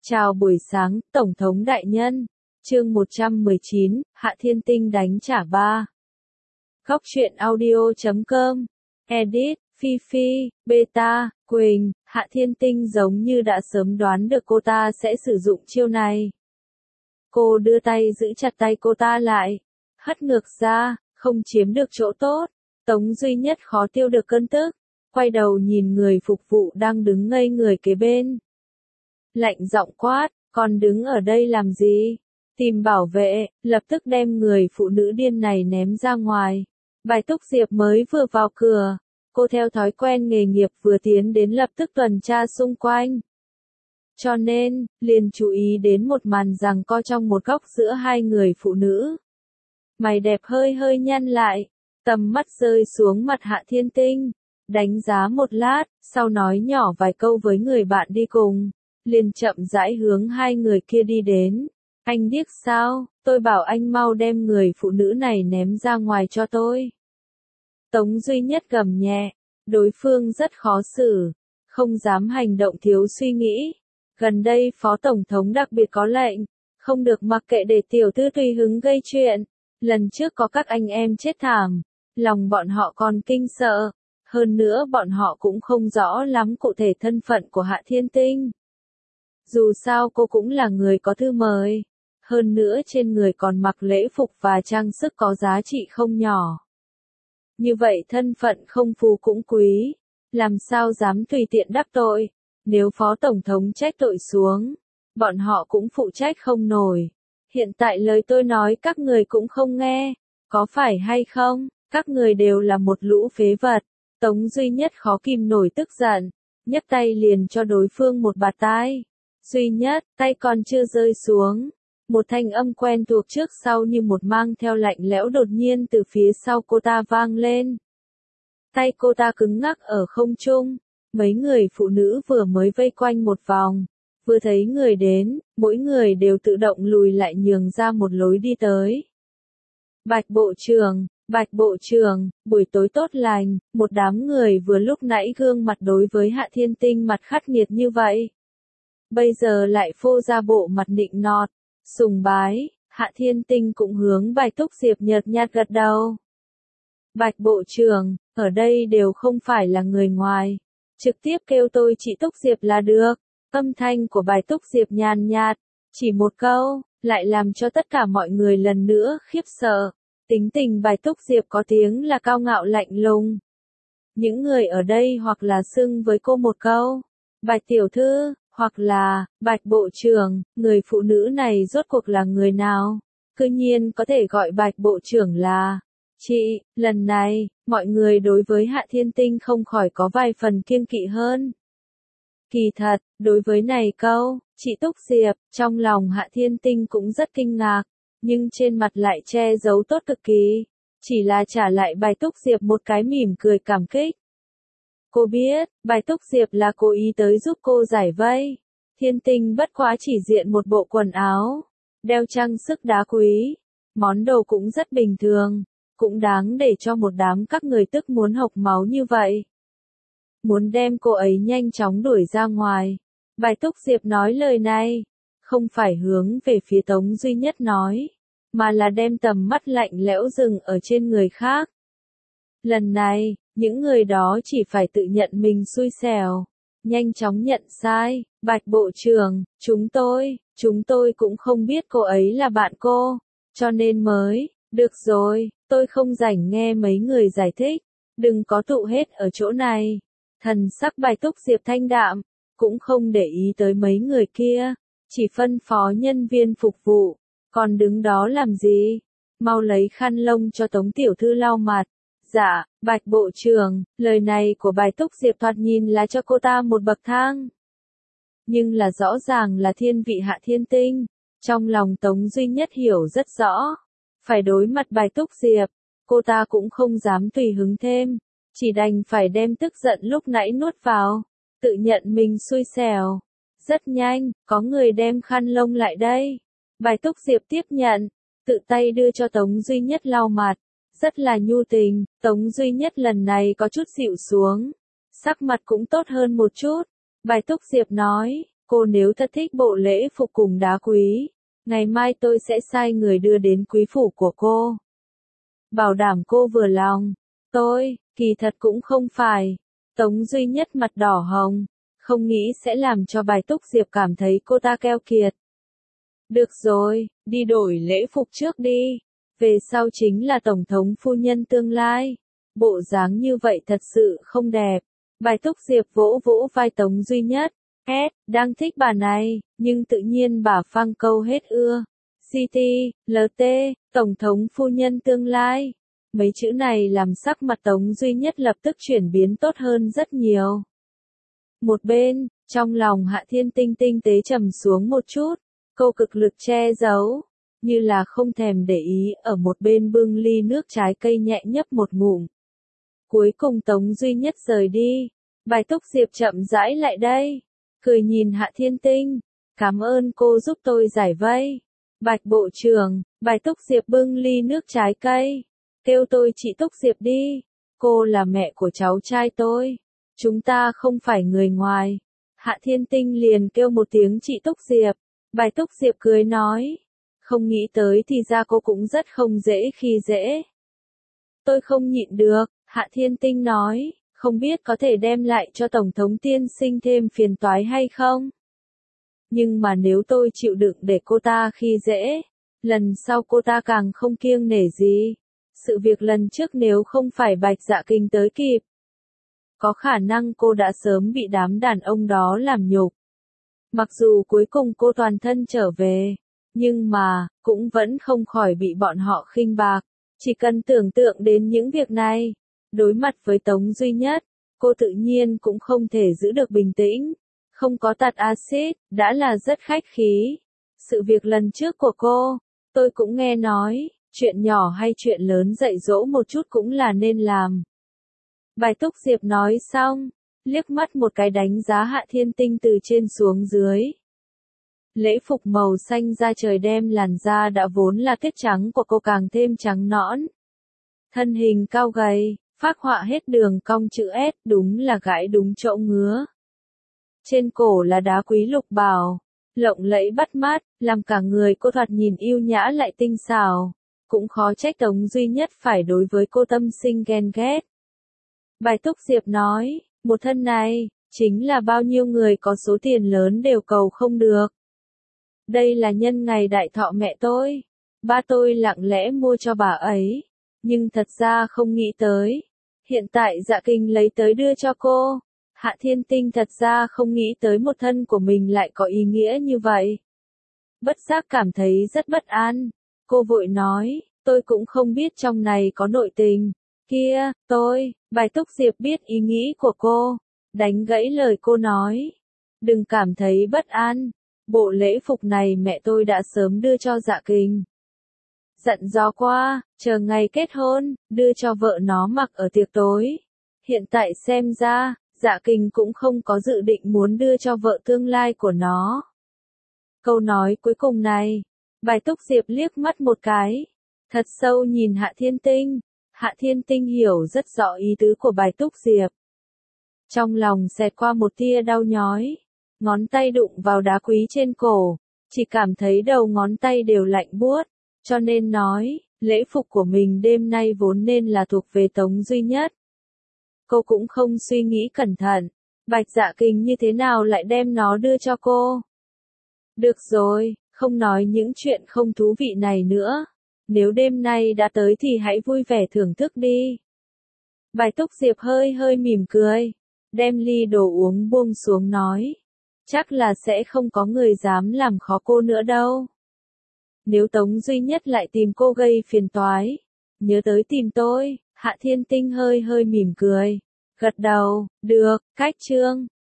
Chào buổi sáng, Tổng thống đại nhân. Chương 119, Hạ Thiên Tinh đánh trả 3. Góc truyện audio.com. Edit, Phi Phi, Beta, Quỳnh. Hạ Thiên Tinh giống như đã sớm đoán được cô ta sẽ sử dụng chiêu này. Cô đưa tay giữ chặt tay cô ta lại, hất ngược ra, không chiếm được chỗ tốt. Tống Duy Nhất khó tiêu được cơn tức, quay đầu nhìn người phục vụ đang đứng ngây người kế bên. Lạnh giọng quát, còn đứng ở đây làm gì? Tìm bảo vệ, lập tức đem người phụ nữ điên này ném ra ngoài. Bài Túc Diệp mới vừa vào cửa, cô theo thói quen nghề nghiệp vừa tiến đến lập tức tuần tra xung quanh. Cho nên, liền chú ý đến một màn giằng co trong một góc giữa hai người phụ nữ. Mày đẹp hơi hơi nhăn lại, tầm mắt rơi xuống mặt Hạ Thiên Tinh, đánh giá một lát, sau nói nhỏ vài câu với người bạn đi cùng. Liền chậm rãi hướng hai người kia đi đến. Anh điếc sao, tôi bảo anh mau đem người phụ nữ này ném ra ngoài cho tôi. Tống Duy Nhất gầm nhẹ, đối phương rất khó xử, không dám hành động thiếu suy nghĩ. Gần đây Phó Tổng thống đặc biệt có lệnh, không được mặc kệ để tiểu thư tùy hứng gây chuyện. Lần trước có các anh em chết thảm, lòng bọn họ còn kinh sợ. Hơn nữa bọn họ cũng không rõ lắm cụ thể thân phận của Hạ Thiên Tinh. Dù sao cô cũng là người có thư mời, hơn nữa trên người còn mặc lễ phục và trang sức có giá trị không nhỏ. Như vậy thân phận không phú cũng quý, làm sao dám tùy tiện đắc tội, nếu Phó Tổng thống trách tội xuống, bọn họ cũng phụ trách không nổi. Hiện tại lời tôi nói các người cũng không nghe, có phải hay không, các người đều là một lũ phế vật. Tống Duy Nhất khó kìm nổi tức giận, nhấc tay liền cho đối phương một bạt tai. Duy Nhất, tay còn chưa rơi xuống. Một thanh âm quen thuộc trước sau như một mang theo lạnh lẽo đột nhiên từ phía sau cô ta vang lên. Tay cô ta cứng ngắc ở không trung. Mấy người phụ nữ vừa mới vây quanh một vòng. Vừa thấy người đến, mỗi người đều tự động lùi lại nhường ra một lối đi tới. Bạch Bộ trưởng, buổi tối tốt lành, một đám người vừa lúc nãy gương mặt đối với Hạ Thiên Tinh mặt khắc nghiệt như vậy. Bây giờ lại phô ra bộ mặt nịnh nọt, sùng bái, Hạ Thiên Tinh cũng hướng Bài Túc Diệp nhợt nhạt gật đầu. Bạch Bộ trưởng, ở đây đều không phải là người ngoài, trực tiếp kêu tôi chị Túc Diệp là được. Âm thanh của Bài Túc Diệp nhàn nhạt, chỉ một câu, lại làm cho tất cả mọi người lần nữa khiếp sợ. Tính tình Bài Túc Diệp có tiếng là cao ngạo lạnh lùng. Những người ở đây hoặc là xưng với cô một câu, Bạch tiểu thư, hoặc là, Bạch Bộ trưởng, người phụ nữ này rốt cuộc là người nào? Cư nhiên có thể gọi Bạch Bộ trưởng là chị. Lần này, mọi người đối với Hạ Thiên Tinh không khỏi có vài phần kiêng kỵ hơn. Kỳ thật, đối với này câu, chị Túc Diệp, trong lòng Hạ Thiên Tinh cũng rất kinh ngạc, nhưng trên mặt lại che giấu tốt cực kỳ, chỉ là trả lại Bài Túc Diệp một cái mỉm cười cảm kích. Cô biết, Bài Túc Diệp là cố ý tới giúp cô giải vây. Thiên Tinh bất quá chỉ diện một bộ quần áo, đeo trang sức đá quý, món đồ cũng rất bình thường, cũng đáng để cho một đám các người tức muốn hộc máu như vậy. Muốn đem cô ấy nhanh chóng đuổi ra ngoài. Bài Túc Diệp nói lời này, không phải hướng về phía Tống Duy Nhất nói, mà là đem tầm mắt lạnh lẽo dừng ở trên người khác. Lần này, những người đó chỉ phải tự nhận mình xui xẻo, nhanh chóng nhận sai. Bạch Bộ trưởng, chúng tôi cũng không biết cô ấy là bạn cô, cho nên mới, được rồi, tôi không rảnh nghe mấy người giải thích, đừng có tụ hết ở chỗ này. Thần sắc Bài Túc Diệp thanh đạm, cũng không để ý tới mấy người kia, chỉ phân phó nhân viên phục vụ, còn đứng đó làm gì? Mau lấy khăn lông cho Tống tiểu thư lau mặt. Dạ, Bạch Bộ trưởng, lời này của Bài Túc Diệp thoạt nhìn là cho cô ta một bậc thang. Nhưng là rõ ràng là thiên vị Hạ Thiên Tinh, trong lòng Tống Duy Nhất hiểu rất rõ. Phải đối mặt Bài Túc Diệp, cô ta cũng không dám tùy hứng thêm, chỉ đành phải đem tức giận lúc nãy nuốt vào, tự nhận mình xui xẻo. Rất nhanh, có người đem khăn lông lại đây. Bài Túc Diệp tiếp nhận, tự tay đưa cho Tống Duy Nhất lau mặt. Rất là nhu tình, Tống Duy Nhất lần này có chút dịu xuống, sắc mặt cũng tốt hơn một chút. Bài Túc Diệp nói, Cô nếu thật thích bộ lễ phục cùng đá quý, ngày mai tôi sẽ sai người đưa đến quý phủ của cô. Bảo đảm cô vừa lòng. Tôi, kỳ thật cũng không phải. Tống Duy Nhất mặt đỏ hồng, không nghĩ sẽ làm cho Bài Túc Diệp cảm thấy cô ta keo kiệt. Được rồi, đi đổi lễ phục trước đi. Về sau chính là tổng thống phu nhân tương lai. Bộ dáng như vậy thật sự không đẹp. Bài Túc Diệp vỗ vỗ vai Tống Duy Nhất. Đang thích bà này, nhưng tự nhiên bà phang câu hết ưa. CT, LT, tổng thống phu nhân tương lai. Mấy chữ này làm sắc mặt Tống Duy Nhất lập tức chuyển biến tốt hơn rất nhiều. Một bên, trong lòng Hạ Thiên Tinh tinh tế trầm xuống một chút, cô cực lực che giấu, như là không thèm để ý, ở một bên bưng ly nước trái cây nhẹ nhấp một ngụm. Cuối cùng Tống Duy Nhất rời đi, Bài Túc Diệp chậm rãi lại đây, cười nhìn Hạ Thiên Tinh, cảm ơn cô giúp tôi giải vây. Bạch bộ trưởng, Bài Túc Diệp bưng ly nước trái cây, kêu tôi chị Túc Diệp đi, cô là mẹ của cháu trai tôi, chúng ta không phải người ngoài. Hạ Thiên Tinh liền kêu một tiếng chị Túc Diệp, Bài Túc Diệp cười nói, không nghĩ tới thì ra cô cũng rất không dễ khi dễ. Tôi không nhịn được, Hạ Thiên Tinh nói, không biết có thể đem lại cho Tổng thống tiên sinh thêm phiền toái hay không? Nhưng mà nếu tôi chịu đựng để cô ta khi dễ, lần sau cô ta càng không kiêng nể gì. Sự việc lần trước nếu không phải Bạch Dạ Kinh tới kịp, có khả năng cô đã sớm bị đám đàn ông đó làm nhục. Mặc dù cuối cùng cô toàn thân trở về, nhưng mà, cũng vẫn không khỏi bị bọn họ khinh bạc. Chỉ cần tưởng tượng đến những việc này, đối mặt với Tống Duy Nhất, cô tự nhiên cũng không thể giữ được bình tĩnh. Không có tạt axit, đã là rất khách khí. Sự việc lần trước của cô, tôi cũng nghe nói, chuyện nhỏ hay chuyện lớn dạy dỗ một chút cũng là nên làm. Bài Túc Diệp nói xong, liếc mắt một cái đánh giá Hạ Thiên Tinh từ trên xuống dưới. Lễ phục màu xanh da trời đem làn da đã vốn là tiết trắng của cô càng thêm trắng nõn. Thân hình cao gầy, phác họa hết đường cong chữ S, đúng là gãi đúng chỗ ngứa. Trên cổ là đá quý lục bảo, lộng lẫy bắt mắt, làm cả người cô thoạt nhìn yêu nhã lại tinh xảo. Cũng khó trách Tống Duy Nhất phải đối với cô tâm sinh ghen ghét. Bài Túc Diệp nói, một thân này, chính là bao nhiêu người có số tiền lớn đều cầu không được. Đây là nhân ngày đại thọ mẹ tôi, ba tôi lặng lẽ mua cho bà ấy, nhưng thật ra không nghĩ tới. Hiện tại Dạ Kinh lấy tới đưa cho cô. Hạ Thiên Tinh thật ra không nghĩ tới một thân của mình lại có ý nghĩa như vậy. Bất giác cảm thấy rất bất an. Cô vội nói, tôi cũng không biết trong này có nội tình. Kia, Bài Túc Diệp biết ý nghĩ của cô. Đánh gãy lời cô nói. Đừng cảm thấy bất an. Bộ lễ phục này mẹ tôi đã sớm đưa cho Dạ Kinh. Dặn dò qua, chờ ngày kết hôn, đưa cho vợ nó mặc ở tiệc tối. Hiện tại xem ra, Dạ Kinh cũng không có dự định muốn đưa cho vợ tương lai của nó. Câu nói cuối cùng này, Bài Túc Diệp liếc mắt một cái, thật sâu nhìn Hạ Thiên Tinh. Hạ Thiên Tinh hiểu rất rõ ý tứ của Bài Túc Diệp. Trong lòng xẹt qua một tia đau nhói, ngón tay đụng vào đá quý trên cổ, chỉ cảm thấy đầu ngón tay đều lạnh buốt, cho nên nói, lễ phục của mình đêm nay vốn nên là thuộc về Tống Duy Nhất. Cô cũng không suy nghĩ cẩn thận, Bạch Dạ Kinh như thế nào lại đem nó đưa cho cô. Được rồi, không nói những chuyện không thú vị này nữa. Nếu đêm nay đã tới thì hãy vui vẻ thưởng thức đi. Bài Túc Diệp hơi hơi mỉm cười, đem ly đồ uống buông xuống nói. Chắc là sẽ không có người dám làm khó cô nữa đâu. Nếu Tống Duy Nhất lại tìm cô gây phiền toái, nhớ tới tìm tôi. Hạ Thiên Tinh hơi hơi mỉm cười, gật đầu, được, cách chương.